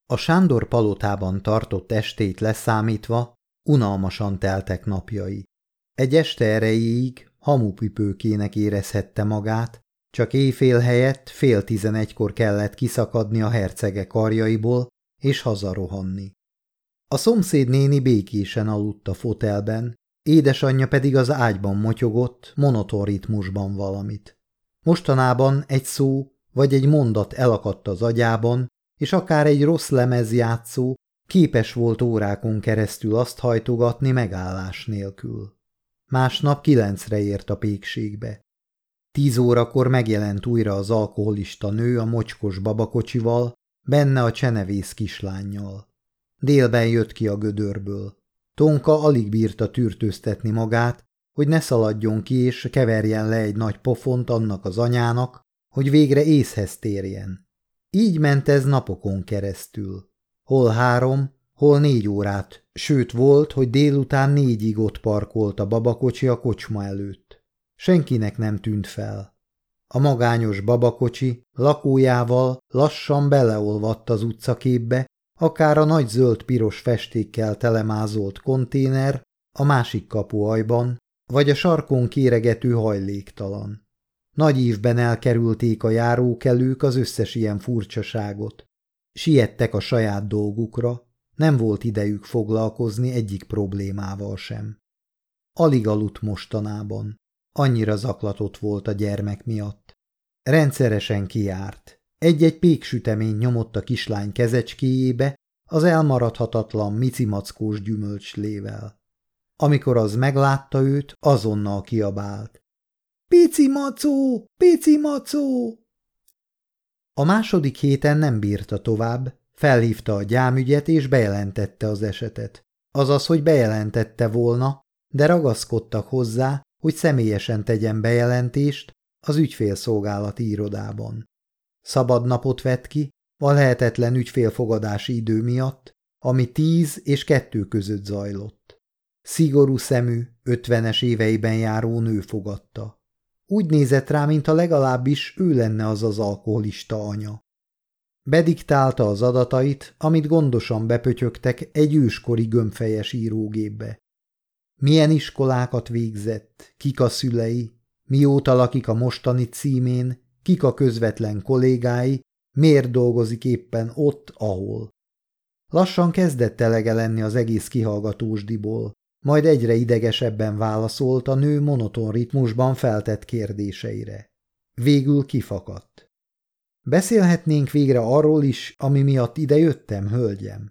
A Sándor palotában tartott estét leszámítva unalmasan teltek napjai. Egy este erejéig hamupipőkének érezhette magát, csak éjfél helyett 10:30-kor kellett kiszakadni a hercege karjaiból és hazarohanni. A szomszéd néni békésen aludt a fotelben, édesanyja pedig az ágyban motyogott monoton ritmusban valamit. Mostanában egy szó vagy egy mondat elakadt az agyában, és akár egy rossz lemezjátszó képes volt órákon keresztül azt hajtogatni megállás nélkül. Másnap 9-re ért a pékségbe. 10 órakor megjelent újra az alkoholista nő a mocskos babakocsival, benne a csenevész kislánnyal. Délben jött ki a gödörből. Tonka alig bírta tűrtőztetni magát, hogy ne szaladjon ki és keverjen le egy nagy pofont annak az anyának, hogy végre észhez térjen. Így ment ez napokon keresztül. Hol 3, hol 4 órát, sőt volt, hogy délután 4-ig ott parkolt a babakocsi a kocsma előtt. Senkinek nem tűnt fel. A magányos babakocsi lakójával lassan beleolvadt az utcaképbe, akár a nagy zöld-piros festékkel telemázolt konténer a másik kapuajban, vagy a sarkon kéregető hajléktalan. Nagy ívben elkerülték a járókelők az összes ilyen furcsaságot. Siettek a saját dolgukra, nem volt idejük foglalkozni egyik problémával sem. Alig aludt mostanában, annyira zaklatott volt a gyermek miatt. Rendszeresen kijárt. Egy-egy péksütemény nyomott a kislány kezecskéjébe az elmaradhatatlan micimackós gyümölcslével. Amikor az meglátta őt, azonnal kiabált. Pici macó! Pici macó! A második héten nem bírta tovább, felhívta a gyámügyet és bejelentette az esetet. Azaz, hogy bejelentette volna, de ragaszkodtak hozzá, hogy személyesen tegyen bejelentést az ügyfélszolgálati irodában. Szabad napot vett ki, a lehetetlen ügyfélfogadási idő miatt, ami 10 és 2 között zajlott. Szigorú szemű, 50-es éveiben járó nő fogadta. Úgy nézett rá, mintha legalábbis ő lenne az az alkoholista anya. Bediktálta az adatait, amit gondosan bepötyögtek egy őskori gömbfejes írógépbe. Milyen iskolákat végzett, kik a szülei, mióta lakik a mostani címén, kik a közvetlen kollégái, miért dolgozik éppen ott, ahol. Lassan kezdett elege lenni az egész kihallgatósdiból, majd egyre idegesebben válaszolt a nő monoton ritmusban feltett kérdéseire. Végül kifakadt. Beszélhetnénk végre arról is, ami miatt idejöttem, hölgyem?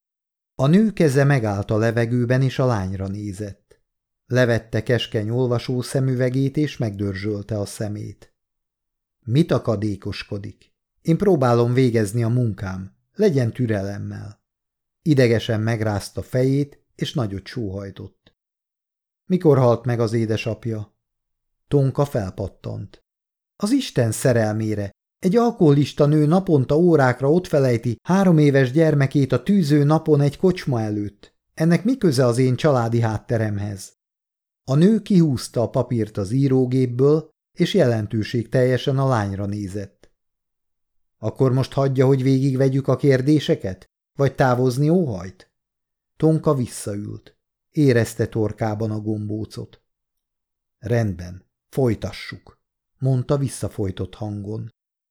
A nő keze megállt a levegőben, és a lányra nézett. Levette keskeny olvasó szemüvegét, és megdörzsölte a szemét. Mit akadékoskodik? Én próbálom végezni a munkám. Legyen türelemmel. Idegesen megrázta fejét, és nagyot sóhajtott. Mikor halt meg az édesapja? Tonka felpattant. Az Isten szerelmére! Egy alkoholista nő naponta órákra ott felejti 3 éves gyermekét a tűző napon egy kocsma előtt. Ennek mi köze az én családi hátteremhez? A nő kihúzta a papírt az írógépből, és jelentőségteljesen a lányra nézett. Akkor most hagyja, hogy végigvegyük a kérdéseket? Vagy távozni óhajt? Tonka visszaült. Érezte torkában a gombócot. Rendben, folytassuk, mondta visszafolytott hangon.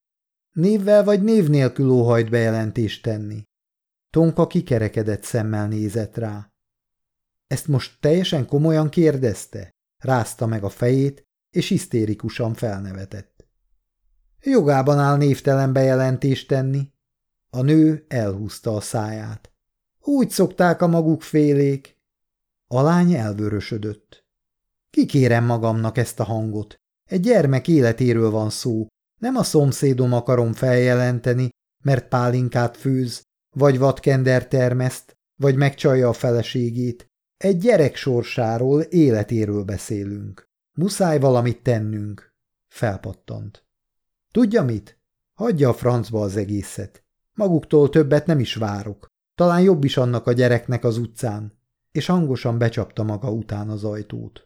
Névvel vagy név nélkül óhajt bejelentést tenni? Tonka kikerekedett szemmel nézett rá. Ezt most teljesen komolyan kérdezte? Rázta meg a fejét, és hisztérikusan felnevetett. Jogában áll névtelen bejelentést tenni. A nő elhúzta a száját. Úgy szokták a maguk félék. A lány elvörösödött. Kikérem magamnak ezt a hangot. Egy gyermek életéről van szó. Nem a szomszédom akarom feljelenteni, mert pálinkát főz, vagy vadkender termeszt, vagy megcsalja a feleségét. Egy gyerek sorsáról, életéről beszélünk. Muszáj valamit tennünk. Felpattant. Tudja mit? Hagyja a francba az egészet. Maguktól többet nem is várok. Talán jobb is annak a gyereknek az utcán. És hangosan becsapta maga után az ajtót.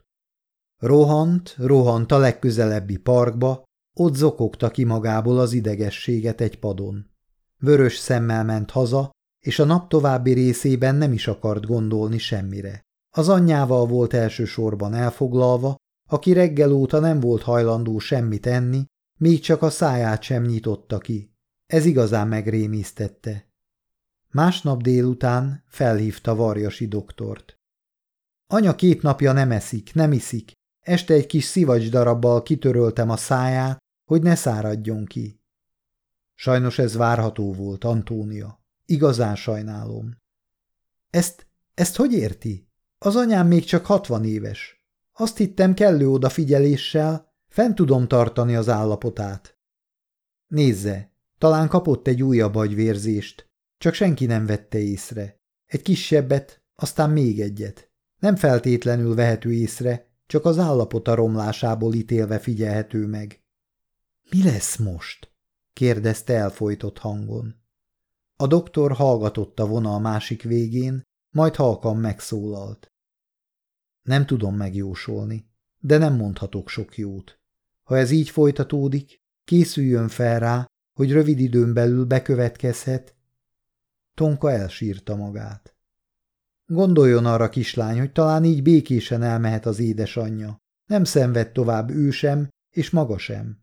Rohant a legközelebbi parkba, ott zokogta ki magából az idegességet egy padon. Vörös szemmel ment haza, és a nap további részében nem is akart gondolni semmire. Az anyjával volt elsősorban elfoglalva, aki reggel óta nem volt hajlandó semmit enni, még csak a száját sem nyitotta ki. Ez igazán megrémisztette. Másnap délután felhívta Varjasi doktort. Anya 2 napja nem eszik, nem iszik. Este egy kis szivacsdarabbal kitöröltem a száját, hogy ne száradjon ki. Sajnos ez várható volt, Antónia. Igazán sajnálom. Ezt hogy érti? Az anyám még csak 60 éves. Azt hittem, kellő odafigyeléssel fenn tudom tartani az állapotát. Nézze, talán kapott egy újabb agyvérzést, csak senki nem vette észre. Egy kisebbet, aztán még egyet. Nem feltétlenül vehető észre, csak az állapota romlásából ítélve figyelhető meg. Mi lesz most? kérdezte elfojtott hangon. A doktor hallgatott a vonal másik végén, majd halkan megszólalt. Nem tudom megjósolni, de nem mondhatok sok jót. Ha ez így folytatódik, készüljön fel rá, hogy rövid időn belül bekövetkezhet. Tonka elsírta magát. Gondoljon arra, kislány, hogy talán így békésen elmehet az édesanyja. Nem szenved tovább ő sem, és maga sem.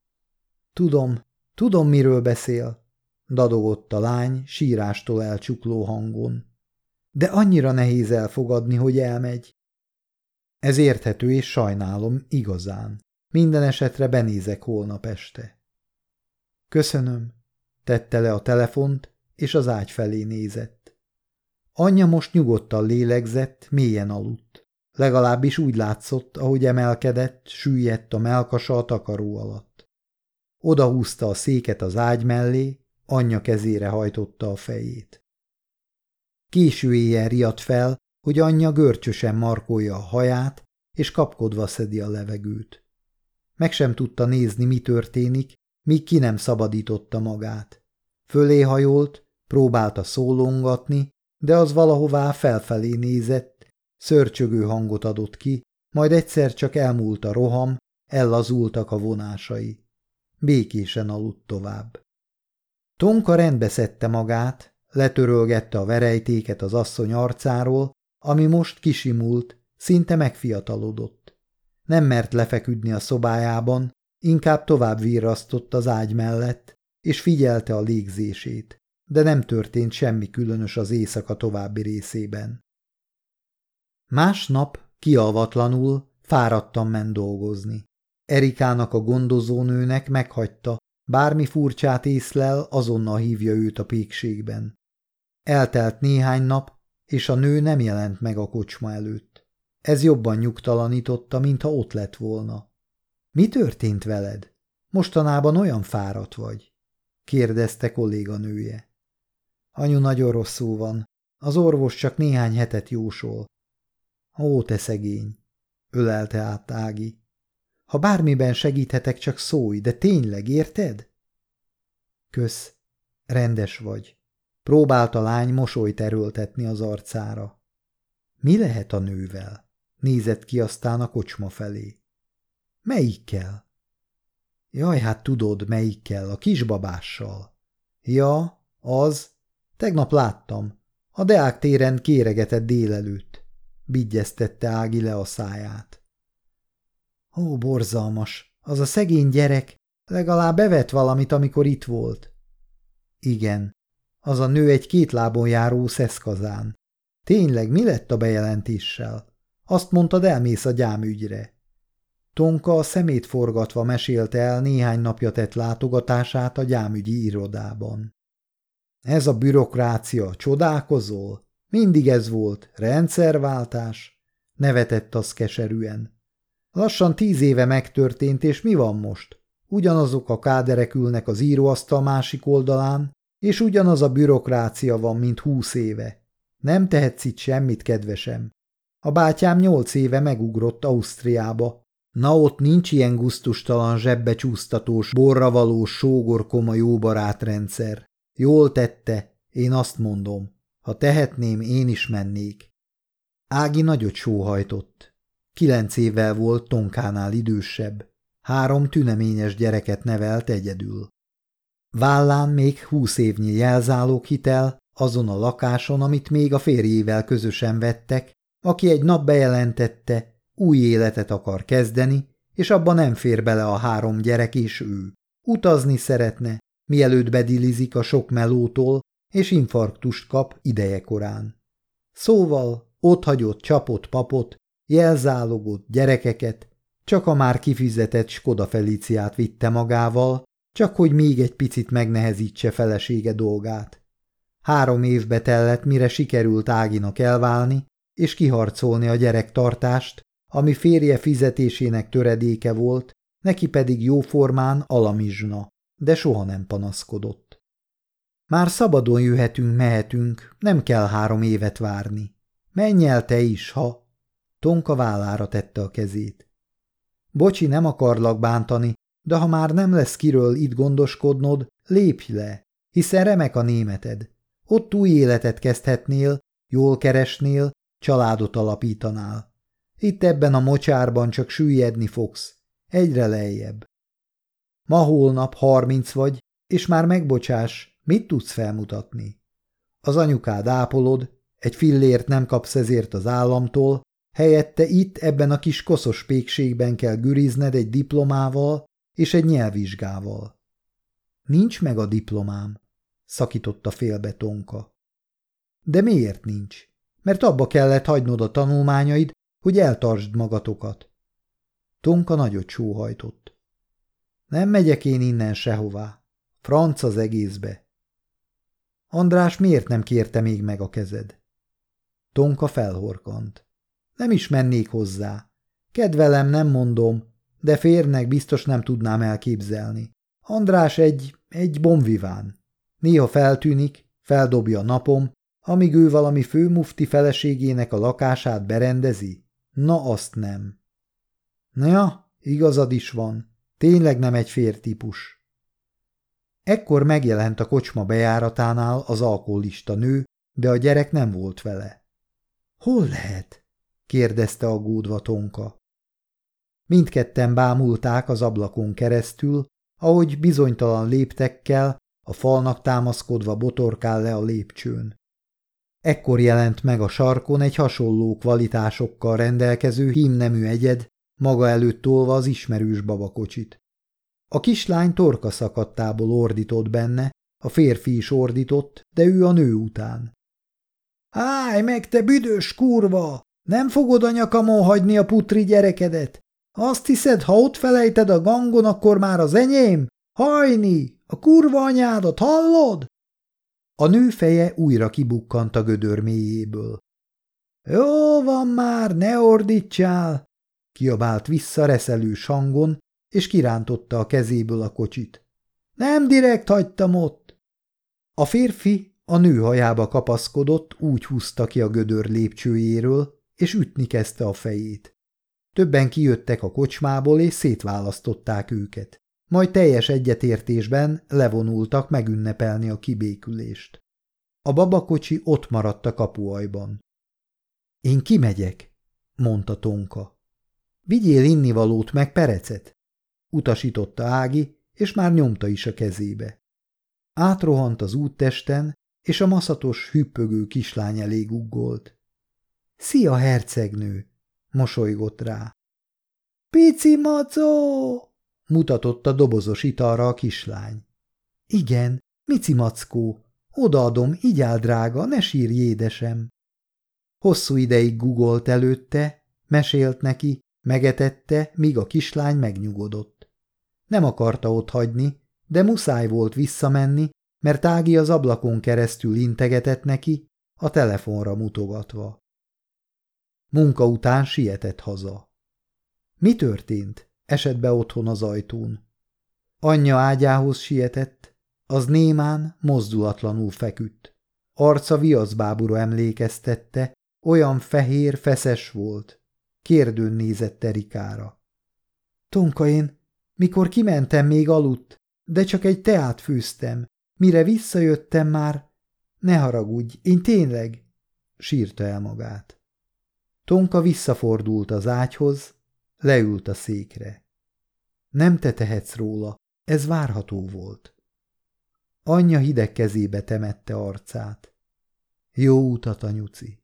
Tudom, miről beszél, dadogott a lány sírástól elcsukló hangon. De annyira nehéz elfogadni, hogy elmegy. Ez érthető, és sajnálom, igazán. Minden esetre benézek holnap este. Köszönöm, tette le a telefont, és az ágy felé nézett. Anyja most nyugodtan lélegzett, mélyen aludt. Legalábbis úgy látszott, ahogy emelkedett, süllyedt a mellkasa a takaró alatt. Odahúzta a széket az ágy mellé, anyja kezére hajtotta a fejét. Késő éjjel riadt fel, hogy anyja görcsösen markolja a haját, és kapkodva szedi a levegőt. Meg sem tudta nézni, mi történik, míg ki nem szabadította magát. Fölé hajolt, próbálta szólongatni, de az valahová felfelé nézett, szörcsögő hangot adott ki, majd egyszer csak elmúlt a roham, ellazultak a vonásai. Békésen aludt tovább. Tonka rendbe szedte magát, letörölgette a verejtéket az asszony arcáról, ami most kisimult, szinte megfiatalodott. Nem mert lefeküdni a szobájában, inkább tovább virrasztott az ágy mellett, és figyelte a légzését, de nem történt semmi különös az éjszaka további részében. Másnap kialvatlanul fáradtan ment dolgozni. Erikának a gondozónőnek meghagyta, bármi furcsát észlel, azonnal hívja őt a pékségben. Eltelt néhány nap, és a nő nem jelent meg a kocsma előtt. Ez jobban nyugtalanította, mintha ott lett volna. Mi történt veled? Mostanában olyan fáradt vagy? kérdezte kolléganője. Anyu nagyon rosszul van. Az orvos csak néhány hetet jósol. Ó, te szegény, ölelte át Ági. Ha bármiben segíthetek, csak szólj, de tényleg, érted? Kösz, rendes vagy. Próbált a lány mosolyt erőltetni az arcára. Mi lehet a nővel? Nézett ki aztán a kocsma felé. Melyikkel? Jaj, hát tudod, melyikkel, a kisbabással. Ja, az. Tegnap láttam. A Deák téren kéregetett délelőtt. Bigyeztette Ági le a száját. Ó, borzalmas, az a szegény gyerek legalább evett valamit, amikor itt volt. Igen, az a nő egy 2 lábon járó szeszkazán. Tényleg, mi lett a bejelentéssel? Azt mondtad, elmész a gyámügyre. Tonka a szemét forgatva mesélte el néhány napja tett látogatását a gyámügyi irodában. Ez a bürokrácia, csodálkozol? Mindig ez volt, rendszerváltás, nevetett az keserűen. Lassan 10 éve megtörtént, és mi van most? Ugyanazok a káderek ülnek az íróasztal másik oldalán, és ugyanaz a bürokrácia van, mint 20 éve. Nem tehetsz itt semmit, kedvesem. A bátyám 8 éve megugrott Ausztriába. Na, ott nincs ilyen gusztustalan zsebbecsúsztatós, borravalós, sógorkoma jóbarátrendszer. Jól tette, én azt mondom. Ha tehetném, én is mennék. Ági nagyot sóhajtott. 9 évvel volt Tonkánál idősebb. 3 tüneményes gyereket nevelt egyedül. Vállán még 20 évnyi jelzáloghitel, azon a lakáson, amit még a férjével közösen vettek, aki egy nap bejelentette, új életet akar kezdeni, és abba nem fér bele a 3 gyerek és ő. Utazni szeretne, mielőtt bedilizik a sok melótól, és infarktust kap idejekorán. Szóval otthagyott csapott papot, jelzálogot, gyerekeket, csak a már kifizetett Skoda Feliciát vitte magával, csak hogy még egy picit megnehezítse felesége dolgát. 3 évbe tellett, mire sikerült Áginak elválni, és kiharcolni a gyerektartást, ami férje fizetésének töredéke volt, neki pedig jóformán alamizsna, de soha nem panaszkodott. Már szabadon jöhetünk, mehetünk, nem kell 3 évet várni. Menj el te is, ha... Tonka vállára tette a kezét. Bocsi, nem akarlak bántani, de ha már nem lesz kiről itt gondoskodnod, lépj le, hiszen remek a németed. Ott új életet kezdhetnél, jól keresnél, családot alapítanál. Itt ebben a mocsárban csak süllyedni fogsz, egyre lejjebb. Ma-holnap 30 vagy, és már megbocsás, mit tudsz felmutatni? Az anyukád ápolod, egy fillért nem kapsz ezért az államtól, helyette itt ebben a kis koszos pékségben kell gürizned egy diplomával és egy nyelvvizsgával. Nincs meg a diplomám, szakította félbe Tonka. De miért nincs? Mert abba kellett hagynod a tanulmányaid, hogy eltartsd magatokat. Tonka nagyot sóhajtott. Nem megyek én innen sehová. Franc az egészbe. András miért nem kérte még meg a kezed? Tonka felhorkant. Nem is mennék hozzá. Kedvelem, nem mondom, de férnek biztos nem tudnám elképzelni. András egy bonviván. Néha feltűnik, feldobja a napom, amíg ő valami főmufti feleségének a lakását berendezi. Na azt nem. Ja, igazad is van. Tényleg nem egy fértípus. Ekkor megjelent a kocsma bejáratánál az alkoholista nő, de a gyerek nem volt vele. Hol lehet? kérdezte aggódva Tonka. Mindketten bámulták az ablakon keresztül, ahogy bizonytalan léptekkel, a falnak támaszkodva botorkál le a lépcsőn. Ekkor jelent meg a sarkon egy hasonló kvalitásokkal rendelkező hímnemű egyed, maga előtt tolva az ismerős babakocsit. A kislány torka szakadtából ordított benne, a férfi is ordított, de ő a nő után. Állj meg, te büdös kurva! Nem fogod a nyakamon hagyni a putri gyerekedet? Azt hiszed, ha ott felejted a gangon, akkor már az enyém? Hajni! A kurva anyádat, hallod? A nő feje újra kibukkant a gödör mélyéből. Jó van már, ne ordítsál! Kiabált vissza reszelős hangon, és kirántotta a kezéből a kocsit. Nem direkt hagytam ott! A férfi a nő hajába kapaszkodott, úgy húzta ki a gödör lépcsőjéről, és ütni kezdte a fejét. Többen kijöttek a kocsmából, és szétválasztották őket. Majd teljes egyetértésben levonultak megünnepelni a kibékülést. A babakocsi ott maradt a kapuajban. Én kimegyek, mondta Tonka. Vigyél innivalót meg perecet, utasította Ági, és már nyomta is a kezébe. Átrohant az úttesten, és a maszatos, hüppögő kislány elé guggolt. Szia, hercegnő! Mosolygott rá. Pici macó! Mutatott a dobozos italra a kislány. Igen, Mici mackó, odaadom, igyál drága, ne sírj, édesem. Hosszú ideig gugolt előtte, mesélt neki, megetette, míg a kislány megnyugodott. Nem akarta otthagyni, de muszáj volt visszamenni, mert Ági az ablakon keresztül integetett neki, a telefonra mutogatva. Munka után sietett haza. Mi történt? Esett be otthon az ajtón. Anyja ágyához sietett, az némán, mozdulatlanul feküdt. Arca viaszbábura emlékeztette, olyan fehér, feszes volt. Kérdőn nézett Erikára. Tonka, én, mikor kimentem, még aludt, de csak egy teát főztem. Mire visszajöttem már... Ne haragudj, én tényleg... sírta el magát. Tonka visszafordult az ágyhoz, leült a székre. Nem te tehetsz róla, ez várható volt. Anyja hideg kezébe temette arcát. Jó utat, anyuci!